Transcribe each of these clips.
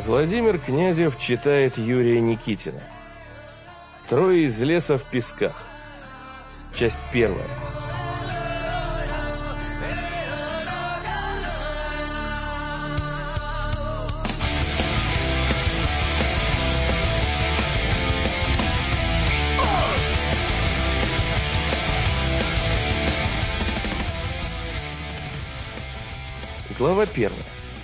Владимир Князев читает Юрия Никитина. «Трое из леса в песках». Часть первая. Глава первая.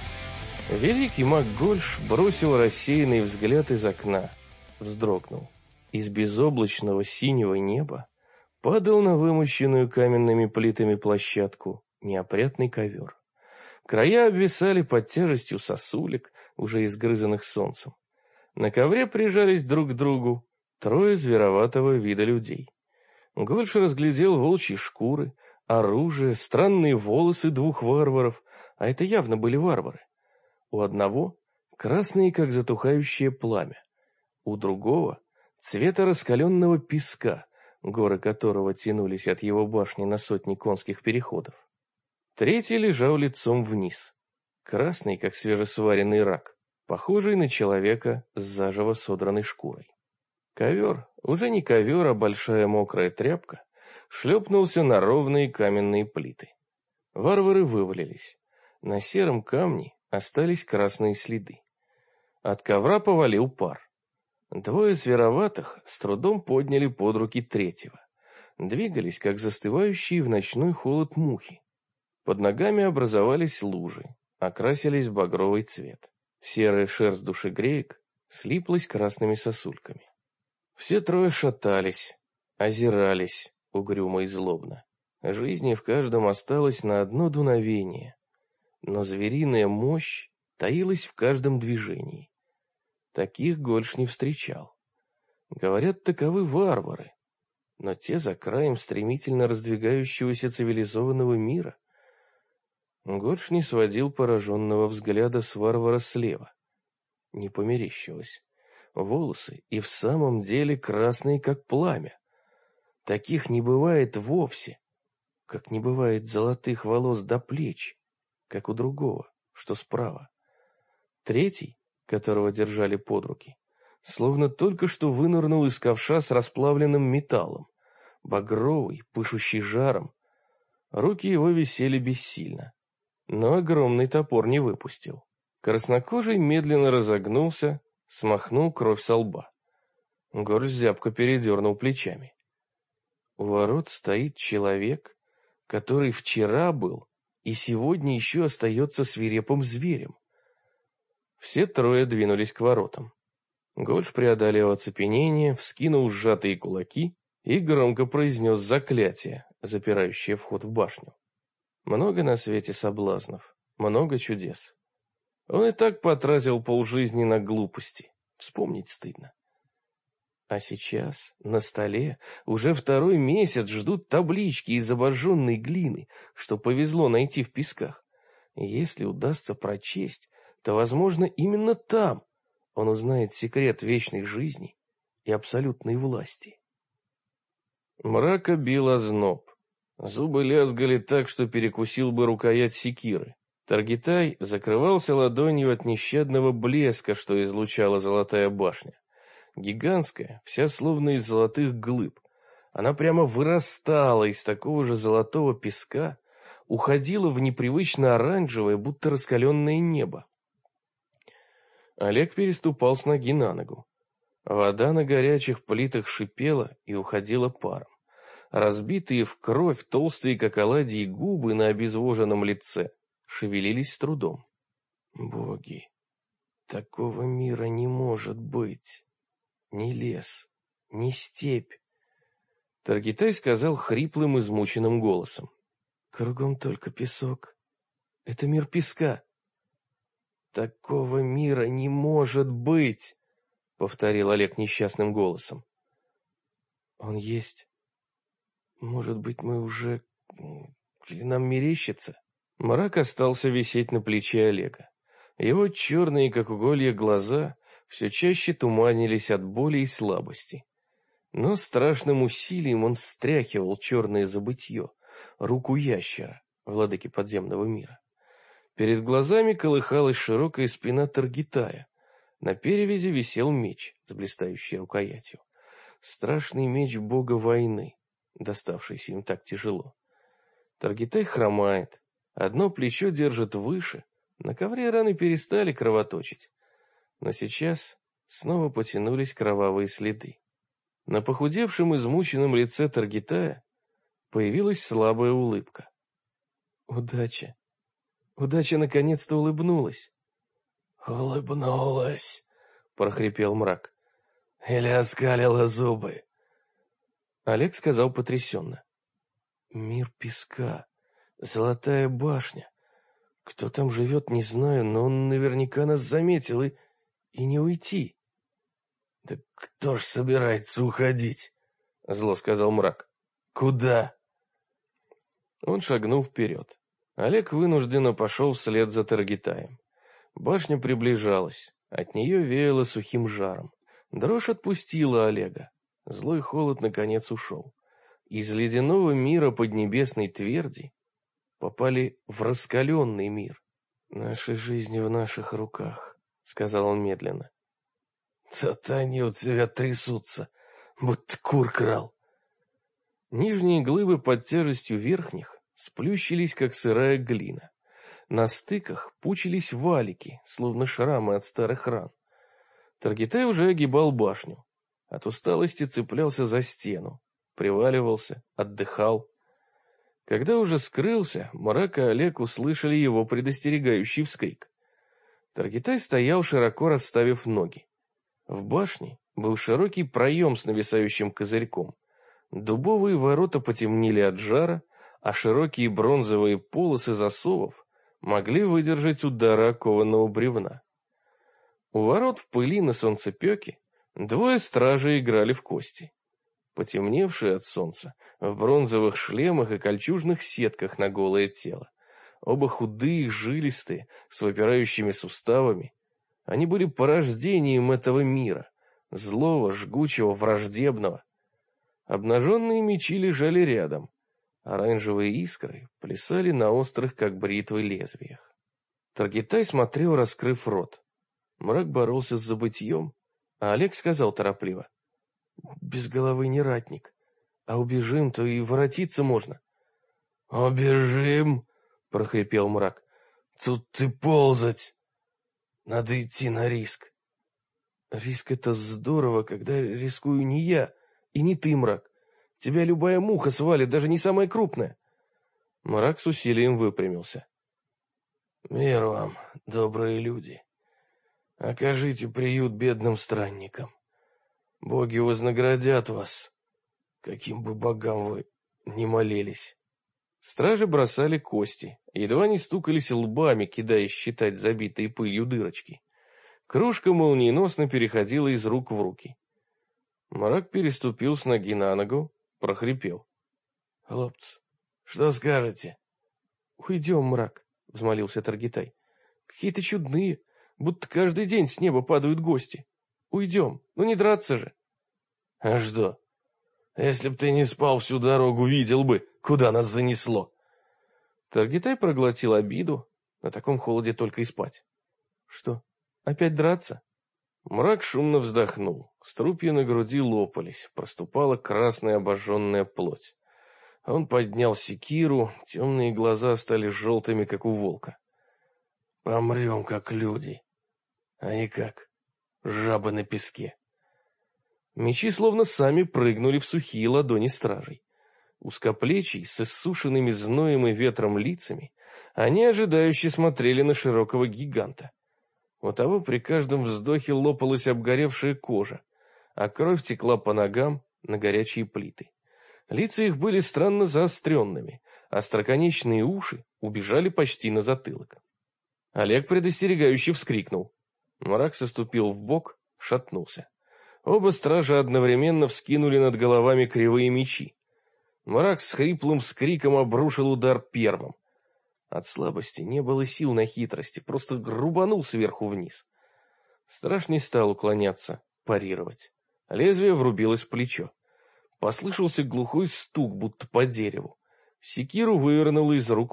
Великий маг Гольш бросил рассеянный взгляд из окна, вздрогнул. Из безоблачного синего неба падал на вымощенную каменными плитами площадку неопрятный ковер. Края обвисали под тяжестью сосулек, уже изгрызанных солнцем. На ковре прижались друг к другу трое звероватого вида людей. Гольш разглядел волчьи шкуры, оружие, странные волосы двух варваров, а это явно были варвары. У одного красные, как затухающее пламя, у другого цвета раскаленного песка, горы которого тянулись от его башни на сотни конских переходов. Третий лежал лицом вниз, красный, как свежесваренный рак, похожий на человека с заживо содранной шкурой. Ковер, уже не ковер, а большая мокрая тряпка, шлепнулся на ровные каменные плиты. Варвары вывалились. На сером камне остались красные следы. От ковра повалил пар. Двое звероватых с трудом подняли под руки третьего. Двигались, как застывающие в ночной холод мухи. Под ногами образовались лужи, окрасились в багровый цвет. Серая шерсть душегреек слиплась красными сосульками. Все трое шатались, озирались угрюмо и злобно. Жизни в каждом осталось на одно дуновение, но звериная мощь таилась в каждом движении. Таких Гольш не встречал. Говорят, таковы варвары, но те за краем стремительно раздвигающегося цивилизованного мира. Гольш не сводил пораженного взгляда с варвара слева. Не померещилось. Волосы и в самом деле красные, как пламя. Таких не бывает вовсе, как не бывает золотых волос до плеч, как у другого, что справа. Третий, которого держали под руки, словно только что вынырнул из ковша с расплавленным металлом, багровый, пышущий жаром. Руки его висели бессильно, но огромный топор не выпустил. Краснокожий медленно разогнулся, смахнул кровь со лба. Гольш зябко передернул плечами. У ворот стоит человек, который вчера был и сегодня еще остается свирепым зверем. Все трое двинулись к воротам. Гольш преодолел оцепенение, вскинул сжатые кулаки и громко произнес заклятие, запирающее вход в башню. Много на свете соблазнов, много чудес. Он и так потратил полжизни на глупости, вспомнить стыдно. А сейчас на столе уже второй месяц ждут таблички из обожженной глины, что повезло найти в песках. Если удастся прочесть, то, возможно, именно там он узнает секрет вечной жизни и абсолютной власти. Мрака бил озноб. Зубы лязгали так, что перекусил бы рукоять секиры. Таргитай закрывался ладонью от нещадного блеска, что излучала золотая башня. Гигантская, вся словно из золотых глыб. Она прямо вырастала из такого же золотого песка, уходила в непривычно оранжевое, будто раскаленное небо. Олег переступал с ноги на ногу. Вода на горячих плитах шипела и уходила паром. Разбитые в кровь толстые, как оладьи, губы на обезвоженном лице шевелились с трудом. Боги, такого мира не может быть. Ни лес, ни степь. Таргитай сказал хриплым, измученным голосом. Кругом только песок. Это мир песка. Такого мира не может быть, повторил Олег несчастным голосом. Он есть. Может быть, мы уже... Или нам мерещится? Мрак остался висеть на плече Олега. Его черные, как уголья, глаза все чаще туманились от боли и слабости. Но страшным усилием он стряхивал черное забытье, руку ящера, владыки подземного мира. Перед глазами колыхалась широкая спина Таргитая. На перевязи висел меч с блистающей рукоятью. Страшный меч бога войны, доставшийся им так тяжело. Таргитай хромает, одно плечо держит выше, на ковре раны перестали кровоточить. Но сейчас снова потянулись кровавые следы. На похудевшем измученном лице Таргитая появилась слабая улыбка. Удача. Удача наконец-то улыбнулась. «Улыбнулась», — прохрипел мрак. «Или оскалила зубы?» Олег сказал потрясенно. «Мир песка, золотая башня. Кто там живет, не знаю, но он наверняка нас заметил и не уйти». «Да кто ж собирается уходить?» — зло сказал мрак. «Куда?» Он шагнул вперед. Олег вынужденно пошел вслед за Таргитаем. Башня приближалась, от нее веяло сухим жаром. Дрожь отпустила Олега. Злой холод наконец ушел. Из ледяного мира поднебесной тверди попали в раскаленный мир. «Наши жизни в наших руках», — сказал он медленно. «Да они у тебя трясутся, будто кур крал». Нижние глыбы под тяжестью верхних сплющились, как сырая глина. На стыках пучились валики, словно шрамы от старых ран. Таргитай уже огибал башню. От усталости цеплялся за стену, приваливался, отдыхал. Когда уже скрылся, мрак и Олег услышали его предостерегающий вскрик. Таргитай стоял, широко расставив ноги. В башне был широкий проем с нависающим козырьком. Дубовые ворота потемнели от жара, а широкие бронзовые полосы засовов могли выдержать удары окованного бревна. У ворот в пыли на солнцепеке двое стражей играли в кости. Потемневшие от солнца, в бронзовых шлемах и кольчужных сетках на голое тело. Оба худые, жилистые, с выпирающими суставами. Они были порождением этого мира, злого, жгучего, враждебного. Обнаженные мечи лежали рядом. Оранжевые искры плясали на острых, как бритвы, лезвиях. Таргитай смотрел, раскрыв рот. Мрак боролся с забытьем, а Олег сказал торопливо. «Без головы не ратник, а убежим, то и воротиться можно». «Убежим?» — прохрипел мрак. «Тут ты ползать. Надо идти на риск». «Риск — это здорово, когда рискую не я и не ты, мрак. Тебя любая муха свалит, даже не самая крупная». Мрак с усилием выпрямился. «Мир вам, добрые люди. Окажите приют бедным странникам. Боги вознаградят вас, каким бы богам вы ни молились». Стражи бросали кости, едва не стукались лбами, кидаясь считать забитые пылью дырочки. Кружка молниеносно переходила из рук в руки. Мрак переступил с ноги на ногу, прохрипел. «Хлопцы, что скажете?» «Уйдем, мрак», — взмолился Таргитай. «Какие-то чудные, будто каждый день с неба падают гости. Уйдем, ну не драться же». «А что? Если б ты не спал всю дорогу, видел бы, куда нас занесло». Таргитай проглотил обиду, на таком холоде только и спать. «Что, опять драться?» Мрак шумно вздохнул, струпья на груди лопались, проступала красная обожженная плоть. Он поднял секиру, темные глаза стали желтыми, как у волка. «Помрем, как люди, а не как жабы на песке». Мечи словно сами прыгнули в сухие ладони стражей. Узкоплечий, с иссушенными зноем и ветром лицами, они ожидающе смотрели на широкого гиганта. У того при каждом вздохе лопалась обгоревшая кожа, а кровь текла по ногам на горячие плиты. Лица их были странно заостренными, а остроконечные уши убежали почти на затылок. Олег предостерегающе вскрикнул. Мрак соступил вбок, шатнулся. Оба стража одновременно вскинули над головами кривые мечи. Мрак с хриплым скриком обрушил удар первым. От слабости не было сил на хитрости, просто грубанул сверху вниз. Страж не стал уклоняться, парировать. Лезвие врубилось в плечо. Послышался глухой стук, будто по дереву. Секиру вывернуло из рук Мрака, словно бы попал по сучку. Он упал, выронив секиру.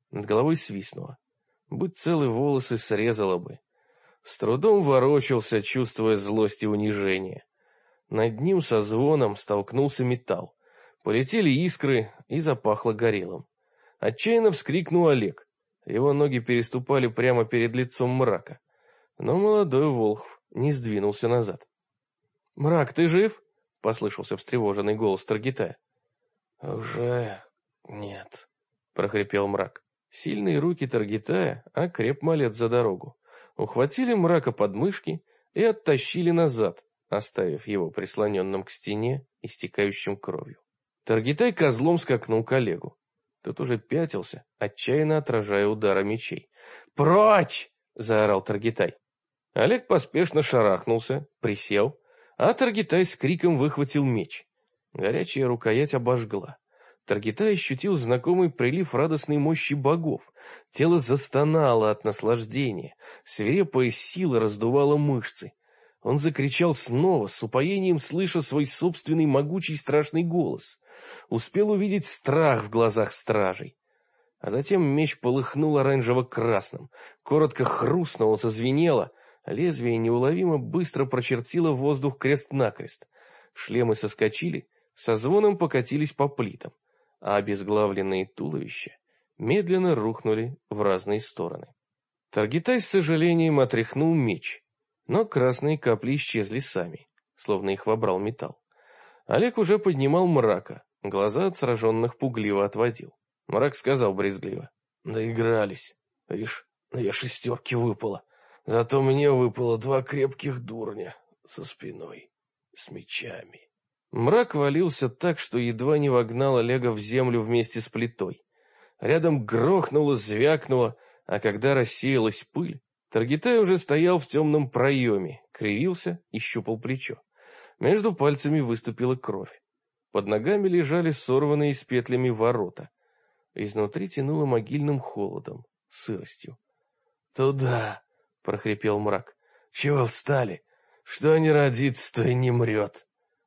Над головой свистнуло. Будь целы волосы, срезало бы. С трудом ворочался, чувствуя злость и унижение. Над ним со звоном столкнулся металл. Полетели искры и запахло горелым. Отчаянно вскрикнул Олег. Его ноги переступали прямо перед лицом Мрака. Но молодой Волхв не сдвинулся назад. «Мрак, ты жив?» — послышался встревоженный голос Таргитая. «Уже нет», — прохрипел Мрак. Сильные руки Таргитая окреп малец за дорогу. Ухватили Мрака под мышки и оттащили назад, оставив его прислоненным к стене, истекающим кровью. Таргитай козлом скакнул к Олегу. Тот уже пятился, отчаянно отражая удары мечей. «Прочь!» — заорал Таргитай. Олег поспешно шарахнулся, присел, а Таргитай с криком выхватил меч. Горячая рукоять обожгла. Таргитай ощутил знакомый прилив радостной мощи богов. Тело застонало от наслаждения. Свирепая сила раздувала мышцы. Он закричал снова, с упоением слыша свой собственный могучий страшный голос. Успел увидеть страх в глазах стражей. А затем меч полыхнул оранжево-красным. Коротко хрустнуло, зазвенело. Лезвие неуловимо быстро прочертило воздух крест-накрест. Шлемы соскочили, со звоном покатились по плитам, а обезглавленные туловища медленно рухнули в разные стороны. Таргитай с сожалением отряхнул меч, но красные капли исчезли сами, словно их вобрал металл. Олег уже поднимал Мрака, глаза от сраженных пугливо отводил. Мрак сказал брезгливо: «Доигрались. Видишь, 6 выпало. Зато мне выпало 2 крепких дурня со спиной, с мечами». Мрак валился так, что едва не вогнал Олега в землю вместе с плитой. Рядом грохнуло, звякнуло, а когда рассеялась пыль, Таргитай уже стоял в темном проеме, кривился и щупал плечо. Между пальцами выступила кровь. Под ногами лежали сорванные с петлями ворота. Изнутри тянуло могильным холодом, сыростью. «Туда!» — прохрипел Мрак. «Чего встали? Что не родится, то и не мрет».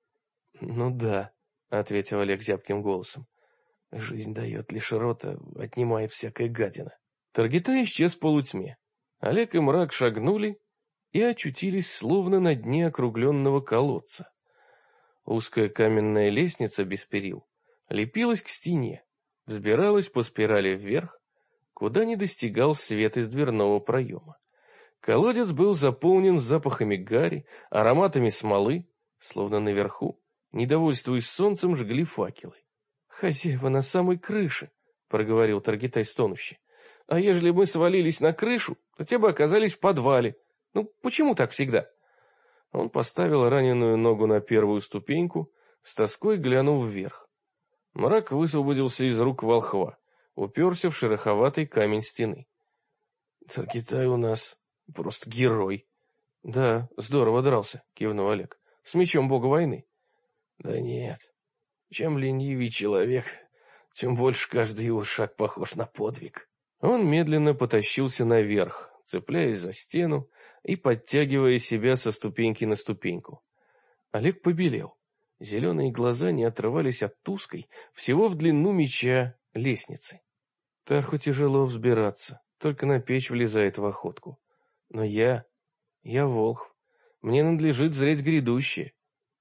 «Ну да», — ответил Олег зябким голосом. «Жизнь дает лишь рота, отнимает всякая гадина». Таргитай исчез в полутьме. Олег и Мрак шагнули и очутились словно на дне округленного колодца. Узкая каменная лестница без перил лепилась к стене, взбиралась по спирали вверх, куда не достигал свет из дверного проема. Колодец был заполнен запахами гари, ароматами смолы, словно наверху, недовольствуясь солнцем, жгли факелы. «Хозяева на самой крыше», — проговорил Таргитай стонуще. «А ежели мы свалились на крышу, то те бы оказались в подвале. Ну, почему так всегда?» Он поставил раненую ногу на первую ступеньку, с тоской глянул вверх. Мрак высвободился из рук волхва, уперся в шероховатый камень стены. «Таргитай у нас просто герой». «Да, здорово дрался», — кивнул Олег. «С мечом бога войны». «Да нет. Чем ленивее человек, тем больше каждый его шаг похож на подвиг». Он медленно потащился наверх, цепляясь за стену и подтягивая себя со ступеньки на ступеньку. Олег побелел. Зеленые глаза не отрывались от узкой, всего в длину меча, лестницы. Тарху тяжело взбираться, только на печь влезает в охотку. Но я волхв, мне надлежит зреть грядущее.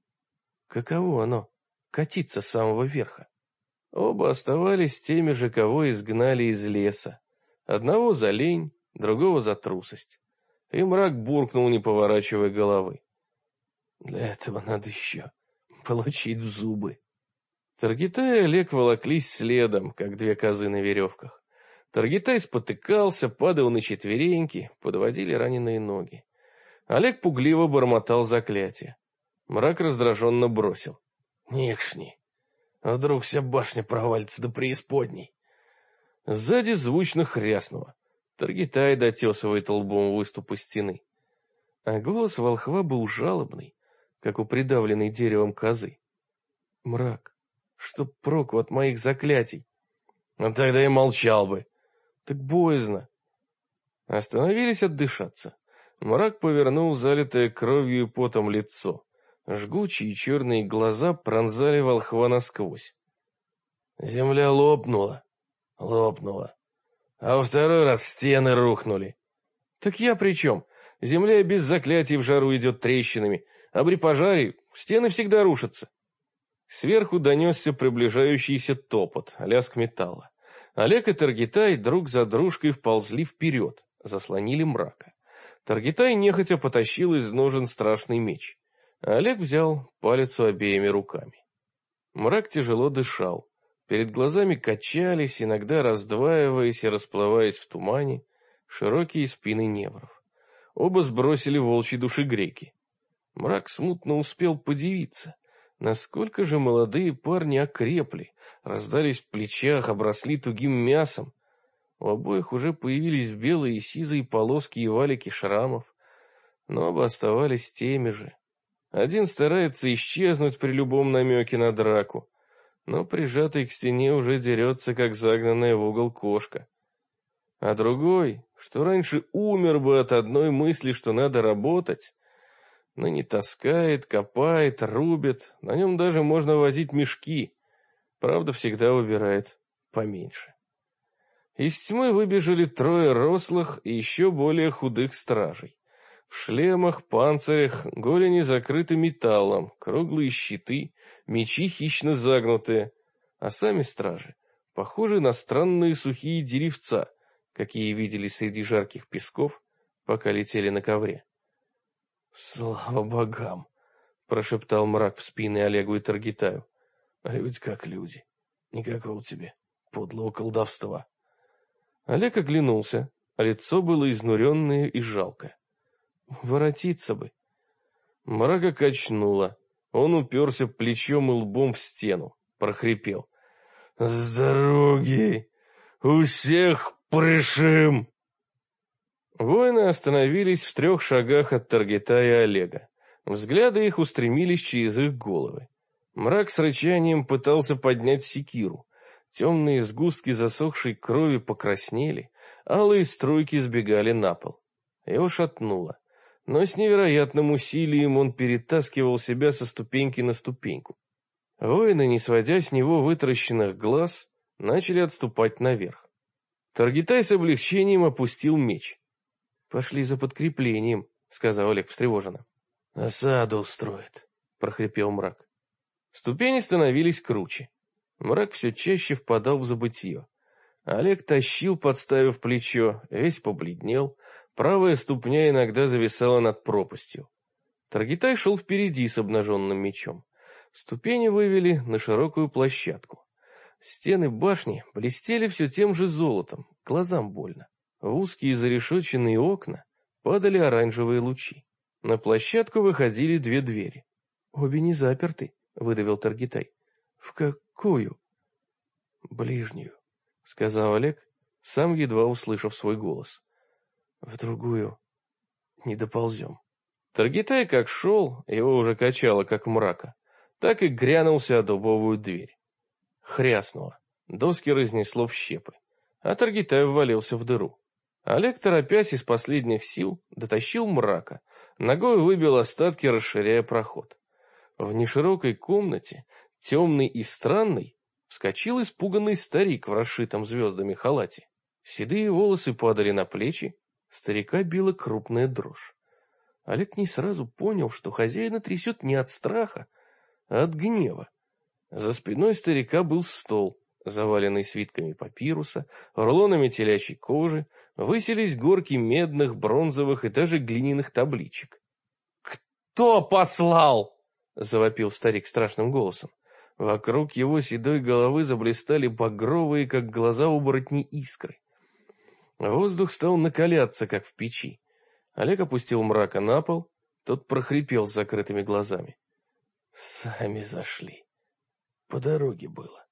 Каково оно, катиться с самого верха? Оба оставались теми же, кого изгнали из леса. Одного за лень, другого за трусость. И Мрак буркнул, не поворачивая головы: «Для этого надо еще получить в зубы». Таргитай и Олег волоклись следом, как 2 козы на веревках. Таргитай спотыкался, падал на четвереньки, подводили раненые ноги. Олег пугливо бормотал заклятие. Мрак раздраженно бросил: «Некшни, а вдруг вся башня провалится до преисподней». Сзади звучно хряснуло. Таргитай дотесывает лбом выступы стены. А голос волхва был жалобный, как у придавленной деревом козы. «Мрак, что проку от моих заклятий?» «Ну тогда и молчал бы». «Так боязно». Остановились отдышаться. Мрак повернул залитое кровью и потом лицо. Жгучие черные глаза пронзали волхва насквозь. «Земля лопнула. а во второй раз стены рухнули. Так я при чем? Земля без заклятий в жару идет трещинами, а при пожаре стены всегда рушатся. Сверху донесся приближающийся топот, лязг металла. Олег и Таргитай друг за дружкой вползли вперед, заслонили мрака. Таргитай нехотя потащил из ножен страшный меч. Олег взял палицу обеими руками. Мрак тяжело дышал. Перед глазами качались, иногда раздваиваясь и расплываясь в тумане, широкие спины невров. Оба сбросили волчьи душегрейки. Мрак смутно успел подивиться, насколько же молодые парни окрепли, раздались в плечах, обросли тугим мясом. У обоих уже появились белые и сизые полоски и валики шрамов, но оба оставались теми же. Один старается исчезнуть при любом намеке на драку, но прижатый к стене уже дерется, как загнанная в угол кошка. А другой, что раньше умер бы от одной мысли, что надо работать, но не таскает, копает, рубит, на нем даже можно возить мешки, правда, всегда выбирает поменьше. Из тьмы выбежали трое рослых и еще более худых стражей. В шлемах, панцирях, голени закрыты металлом, круглые щиты, мечи хищно загнутые, а сами стражи похожи на странные сухие деревца, какие видели среди жарких песков, пока летели на ковре. «Слава богам!» — прошептал мрак в спины Олегу и Таргитаю. «Люди как люди. Никакого тебе подлого колдовства». Олег оглянулся, а лицо было изнуренное и жалкое. Воротиться бы. Мрака качнуло. Он уперся плечом и лбом в стену, прохрипел. «С дороги! У всех пришим!» Воины остановились в 3 шагах от Таргитая и Олега. Взгляды их устремились через их головы. Мрак с рычанием пытался поднять секиру. Темные сгустки засохшей крови покраснели, алые струйки сбегали на пол. Его шатнуло, но с невероятным усилием он перетаскивал себя со ступеньки на ступеньку. Воины, не сводя с него вытаращенных глаз, начали отступать наверх. Таргитай с облегчением опустил меч. «Пошли за подкреплением», — сказал Олег встревоженно. «Осаду устроит», — прохрипел мрак. Ступени становились круче. Мрак все чаще впадал в забытье. Олег тащил, подставив плечо, весь побледнел, правая ступня иногда зависала над пропастью. Таргитай шел впереди с обнаженным мечом. Ступени вывели на широкую площадку. Стены башни блестели все тем же золотом, глазам больно. В узкие зарешоченные окна падали оранжевые лучи. На площадку выходили 2 двери. «Обе не заперты», — выдавил Таргитай. «В какую?» «Ближнюю», — сказал Олег, сам едва услышав свой голос. «В другую не доползем». Таргитай как шел, его уже качало, как мрака, так и грянулся о дубовую дверь. Хряснуло, доски разнесло в щепы, а Таргитай ввалился в дыру. Олег, торопясь из последних сил, дотащил мрака, ногой выбил остатки, расширяя проход. В неширокой комнате, темный и странный, вскочил испуганный старик в расшитом звездами халате. Седые волосы падали на плечи, старика била крупная дрожь. Олег не сразу понял, что хозяина трясет не от страха, а от гнева. За спиной старика был стол, заваленный свитками папируса, рулонами телячьей кожи, высились горки медных, бронзовых и даже глиняных табличек. «Кто послал?» — завопил старик страшным голосом. Вокруг его седой головы заблистали багровые, как глаза оборотней, искры. Воздух стал накаляться, как в печи. Олег опустил мрака на пол, тот прохрипел с закрытыми глазами. «Сами зашли. По дороге было».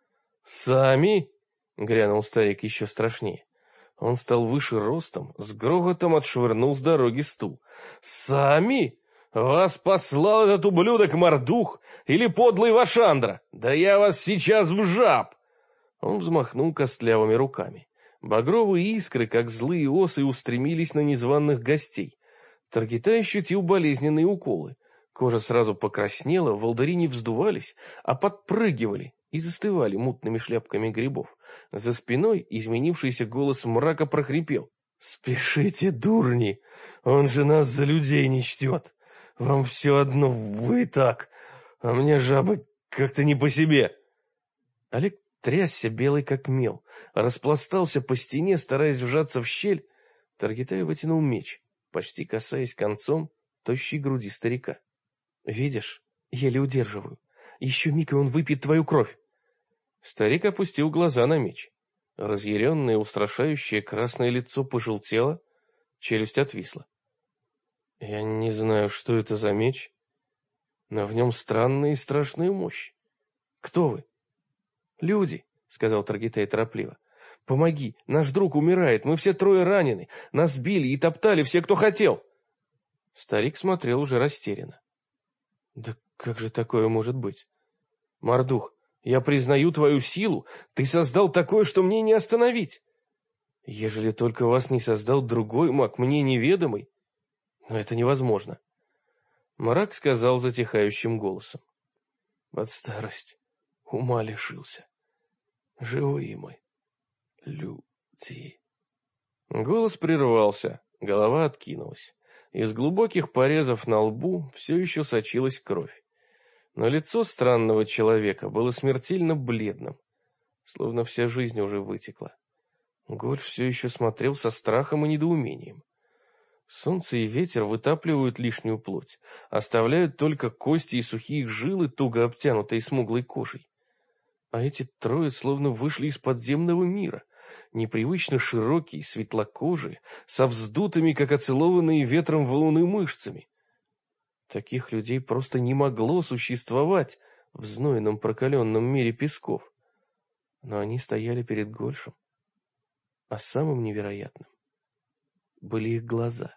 «Сами?» — грянул старик еще страшнее. Он стал выше ростом, с грохотом отшвырнул с дороги стул. «Сами? Вас послал этот ублюдок-мордух или подлый Вашандра? Да я вас сейчас в жаб!» Он взмахнул костлявыми руками. Багровые искры, как злые осы, устремились на незваных гостей. Таргитай ощутил болезненные уколы. Кожа сразу покраснела, волдыри не вздувались, а подпрыгивали, и застывали мутными шляпками грибов. За спиной изменившийся голос мрака прохрипел: «Спешите, дурни! Он же нас за людей не чтет! Вам все одно, вы так, а мне, жаба, как-то не по себе!» Олег трясся, белый как мел, распластался по стене, стараясь вжаться в щель. Таргитай вытянул меч, почти касаясь концом тощей груди старика. «Видишь, еле удерживаю. Еще миг, и он выпьет твою кровь!» Старик опустил глаза на меч. Разъяренное, устрашающее красное лицо пожелтело, челюсть отвисла. «Я не знаю, что это за меч, но в нем странная и страшная мощь. Кто вы?» «Люди», — сказал Таргитай торопливо. «Помоги, наш друг умирает, мы все трое ранены, нас били и топтали все, кто хотел». Старик смотрел уже растерянно. «Да как же такое может быть? Мордух, я признаю твою силу, ты создал такое, что мне не остановить. Ежели только вас не создал другой маг, мне неведомый, но это невозможно». Мрак сказал затихающим голосом: «Под старость ума лишился. Живые мы, люди». Голос прервался, голова откинулась. Из глубоких порезов на лбу все еще сочилась кровь. Но лицо странного человека было смертельно бледным, словно вся жизнь уже вытекла. Гольф все еще смотрел со страхом и недоумением. Солнце и ветер вытапливают лишнюю плоть, оставляют только кости и сухие жилы, туго обтянутые смуглой кожей. А эти трое словно вышли из подземного мира, непривычно широкие, светлокожие, со вздутыми, как оцелованные ветром валуны, мышцами. Таких людей просто не могло существовать в знойном прокаленном мире песков. Но они стояли перед Гольшем. А самым невероятным были их глаза.